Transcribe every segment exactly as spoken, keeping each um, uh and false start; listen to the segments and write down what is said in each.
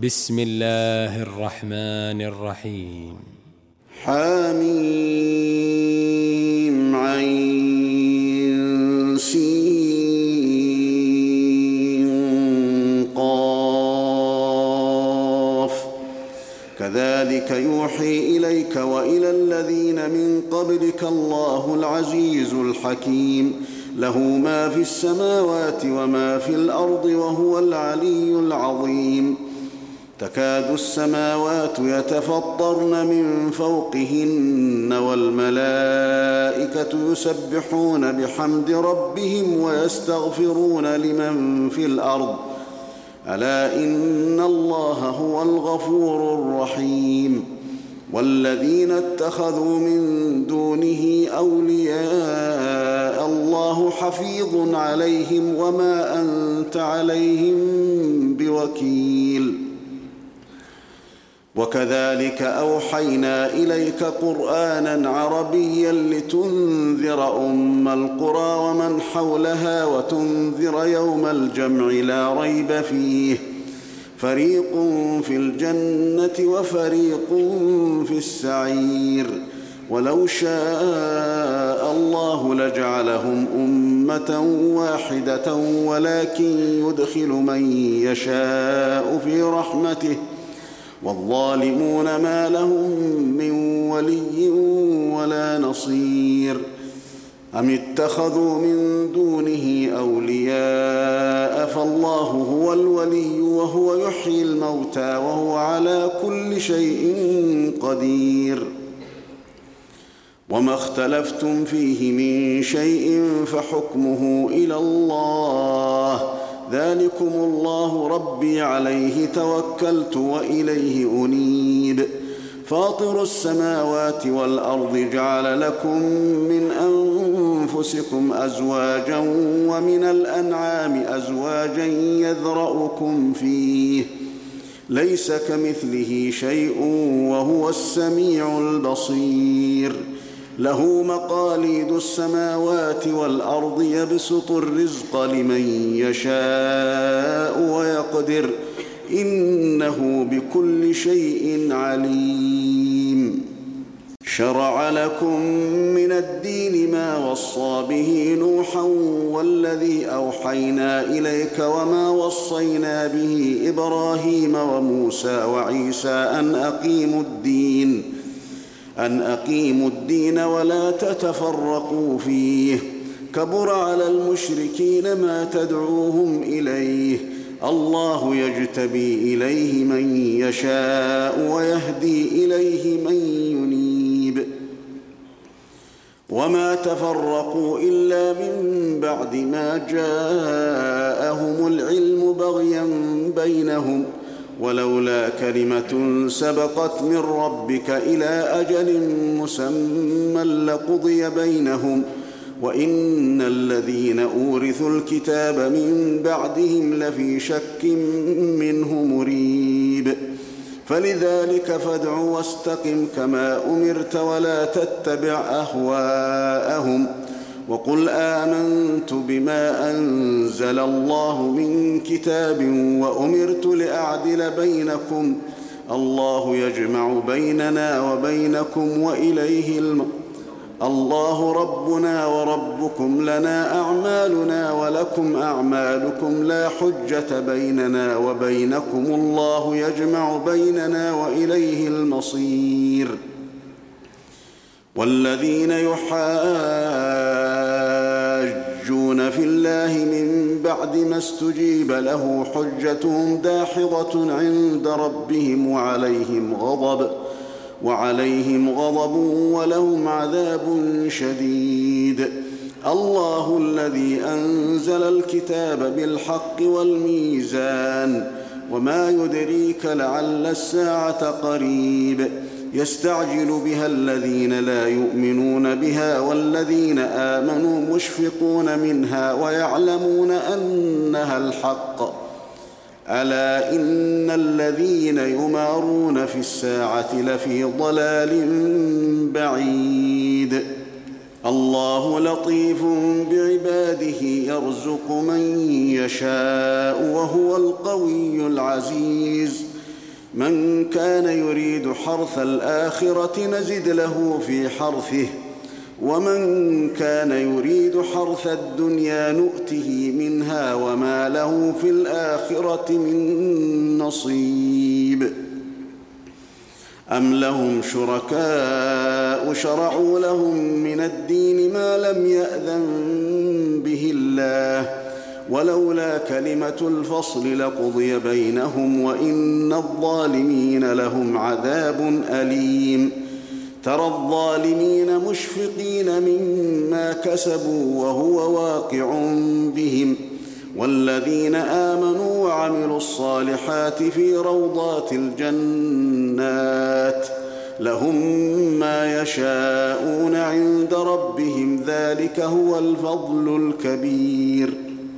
بسم الله الرحمن الرحيم. حميم عين سين قاف كذلك يوحي إليك وإلى الذين من قبلك الله العزيز الحكيم له ما في السماوات وما في الأرض وهو العلي العظيم. تكاد السماوات يتفطرن من فوقهن والملائكة يسبحون بحمد ربهم ويستغفرون لمن في الأرض ألا إن الله هو الغفور الرحيم. والذين اتخذوا من دونه أولياء الله حفيظ عليهم وما أنت عليهم بوكيل. وكذلك أوحينا إليك قرآناً عربياً لتنذر أم القرى ومن حولها وتنذر يوم الجمع لا ريب فيه فريق في الجنة وفريق في السعير. ولو شاء الله لجعلهم أمة واحدة ولكن يدخل من يشاء في رحمته والظالمون ما لهم من ولي ولا نصير. أم اتخذوا من دونه أولياء فالله هو الولي وهو يحيي الموتى وهو على كل شيء قدير. وما اختلفتم فيه من شيء فحكمه إلى الله ذلكم الله ربي عليه توكلت وإليه أنيب. فاطر السماوات والأرض جعل لكم من أنفسكم أزواجا ومن الأنعام أزواجا يذرأكم فيه ليس كمثله شيء وهو السميع البصير. له مقاليد السماوات والأرض يبسط الرزق لمن يشاء ويقدر إنه بكل شيء عليم. شرع لكم من الدين ما وصى به نوحا والذي أوحينا إليك وما وصينا به إبراهيم وموسى وعيسى أن أقيموا الدين أن أقيموا الدين ولا تتفرقوا فيه كبر على المشركين ما تدعوهم إليه الله يجتبي إليه من يشاء ويهدي إليه من ينيب. وما تفرقوا إلا من بعد ما جاءهم العلم بغيا بينهم ولولا كلمة سبقت من ربك إلى أجل مسمى لقضي بينهم وإن الذين أورثوا الكتاب من بعدهم لفي شك منه مريب. فلذلك فادع واستقم كما أمرت ولا تتبع أهواءهم وقل آمنت بما أنزل الله من كتاب وأمرت لأعدل بينكم الله يجمع بيننا وبينكم وإليه المصير. الله ربنا وربكم لنا أعمالنا ولكم أعمالكم لا حجة بيننا وبينكم الله يجمع بيننا وإليه المصير. والذين يحاجون في الله من بعد ما استجيب له حجتهم داحضة عند ربهم وعليهم غضب وعليهم غضب ولهم عذاب شديد. الله الذي أنزل الكتاب بالحق والميزان وما يدريك لعل الساعة قريب يستعجل بها الذين لا يؤمنون بها والذين آمنوا مشفقون منها ويعلمون أنها الحق ألا إن الذين يمارون في الساعة لفي ضلال بعيد. الله لطيف بعباده يرزق من يشاء وهو القوي العزيز. من كان يريد حرث الآخرة نزد له في حرثه ومن كان يريد حرث الدنيا نؤته منها وما له في الآخرة من نصيب أم لهم شركاء شرعوا لهم من الدين ما لم يأذن به الله ولولا كلمة الفصل لقضي بينهم وإن الظالمين لهم عذاب أليم ترى الظالمين مشفقين مما كسبوا وهو واقع بهم والذين آمنوا وعملوا الصالحات في روضات الجنات لهم ما يشاءون عند ربهم ذلك هو الفضل الكبير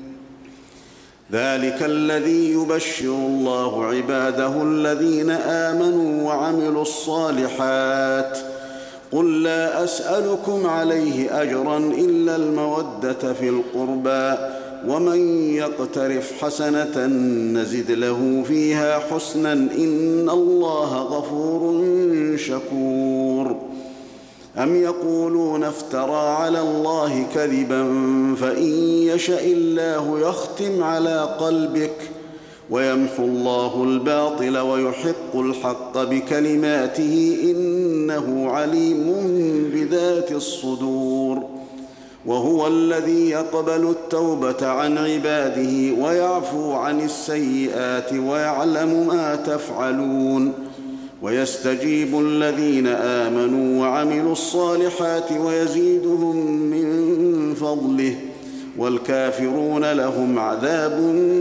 ذلك الذي يبشر الله عباده الذين آمنوا وعملوا الصالحات قل لا أسألكم عليه أجرا إلا المودة في القربى ومن يقترف حسنة نزد له فيها حسنا إن الله غفور شكور أم يقولون افترى على الله كذبا فإن يشأ الله يختم على قلبك ويمحو الله الباطل ويحق الحق بكلماته إنه عليم بذات الصدور وهو الذي يقبل التوبة عن عباده ويعفو عن السيئات ويعلم ما تفعلون ويستجيب الذين آمنوا وعملوا الصالحات ويزيدهم من فضله والكافرون لهم عذاب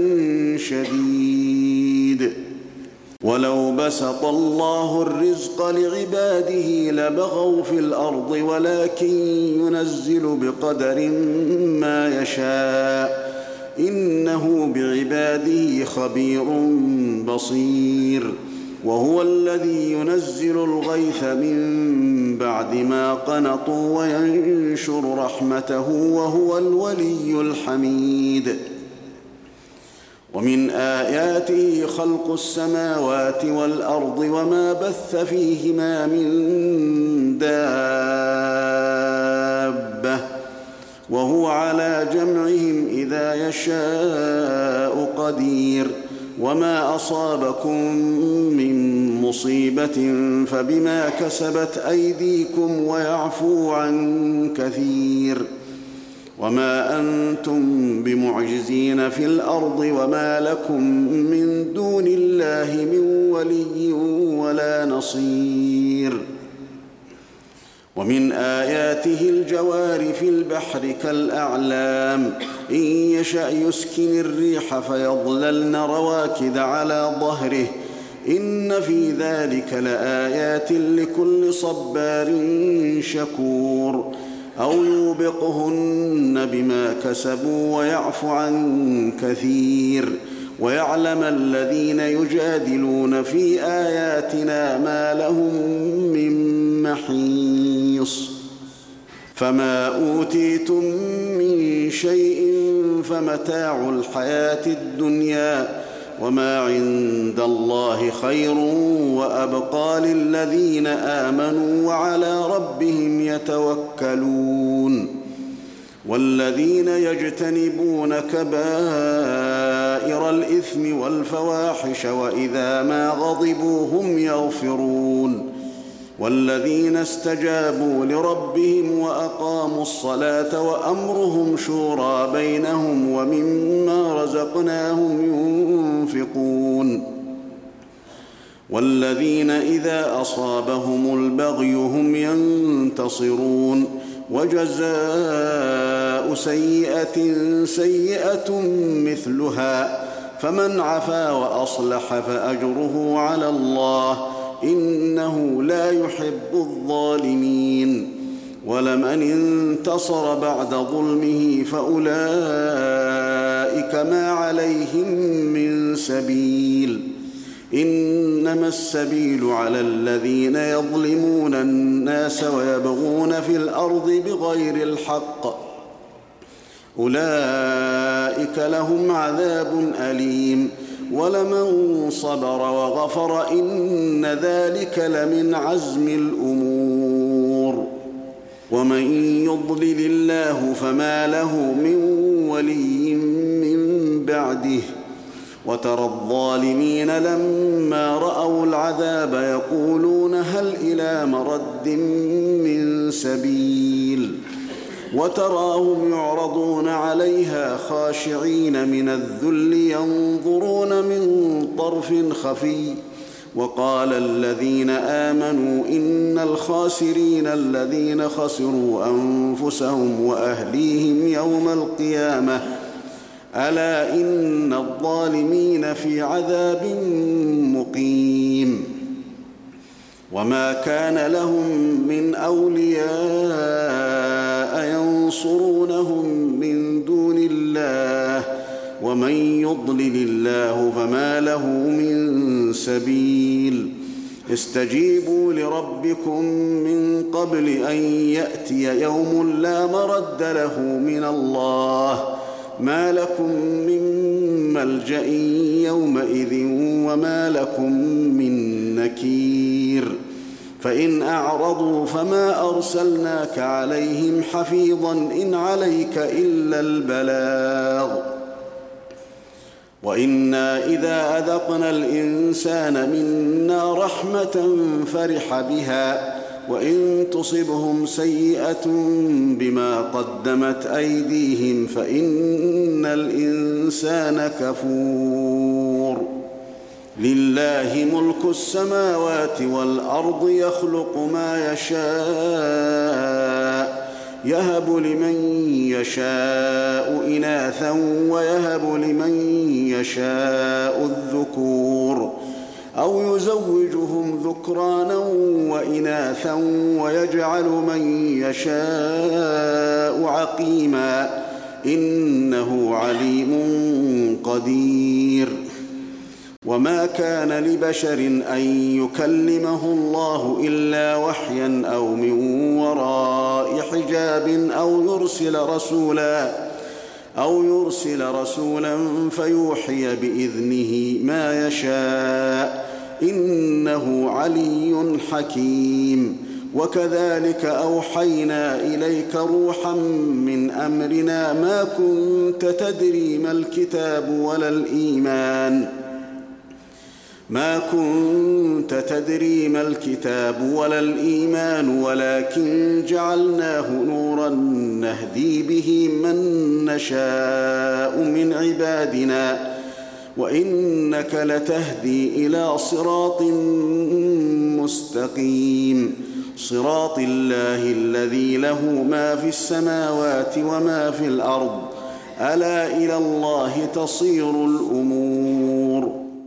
شديد ولو بسط الله الرزق لعباده لبغوا في الأرض ولكن ينزل بقدر ما يشاء إنه بعباده خبير بصير وهو الذي ينزل الغيث من بعد ما قنطوا وينشر رحمته وهو الولي الحميد ومن آياته خلق السماوات والأرض وما بث فيهما من دابة وهو على جمعهم إذا يشاء قدير وما أصابكم من مصيبة فبما كسبت أيديكم ويعفو عن كثير وما أنتم بمعجزين في الأرض وما لكم من دون الله من ولي ولا نصير ومن آياته الجوار في البحر كالأعلام إن يشأ يسكن الريح فيظللن رواكد على ظهره إن في ذلك لآيات لكل صبار شكور أو يوبقهن بما كسبوا ويعفو عن كثير ويعلم الذين يجادلون في آياتنا ما لهم من محيص فما أوتيتم من شيء فمتاع الحياة الدنيا وما عند الله خير وأبقى للذين آمنوا وعلى ربهم يتوكلون والذين يجتنبون كبائر الإثم والفواحش وإذا ما غضبوا هم يغفرون والذين استجابوا لربهم وأقاموا الصلاة وأمرهم شورى بينهم ومما رزقناهم ينفقون والذين إذا أصابهم البغي هم ينتصرون وجزاء سيئة سيئة مثلها فمن عفا وأصلح فأجره على الله إنه لا يحب الظالمين ولمن انتصر بعد ظلمه فأولئك ما عليهم من سبيل إنما السبيل على الذين يظلمون الناس ويبغون في الأرض بغير الحق أولئك لهم عذاب أليم ولمن صبر وغفر إن ذلك لمن عزم الأمور. ومن يضلل الله فما له من ولي من بعده. وترى الظالمين لما رأوا العذاب يقولون هل إلى مرد من سبيل. وتراهم يعرضون عليها خاشعين من الذل ينظرون من طرف خفي. وقال الذين آمنوا إن الخاسرين الذين خسروا أنفسهم وأهليهم يوم القيامة ألا إن الظالمين في عذاب مقيم. وما كان لهم من أولياء ينصرونهم من دون الله ومن يضلل الله فما له من سبيل. استجيبوا لربكم من قبل أن يأتي يوم لا مرد له من الله ما لكم من ملجأ يومئذ وما لكم من نكير. فإن أعرضوا فما أرسلناك عليهم حفيظا إن عليك إلا البلاغ. وإنا إذا أذقنا الإنسان منا رحمة فرح بها وإن تصبهم سيئة بما قدمت أيديهم فإن الإنسان كفور. لله ملك السماوات والأرض يخلق ما يشاء يهب لمن يشاء إناثا ويهب لمن يشاء الذكور أو يزوجهم ذكرانا وإناثا ويجعل من يشاء عقيما إنه عليم قدير. وما كان لبشر أن يكلمه الله إلا وحيا أو من وراء حجاب أو يرسل رسولا أو يرسل رسولا فيوحي بإذنه ما يشاء إنه علي حكيم. وكذلك أوحينا إليك روحا من أمرنا ما كنت تدري ما الكتاب ولا الإيمان ما كنت تدري ما الكتاب ولا الإيمان ولكن جعلناه نورا نهدي به من نشاء من عبادنا وإنك لتهدي إلى صراط مستقيم صراط الله الذي له ما في السماوات وما في الأرض ألا إلى الله تصير الأمور.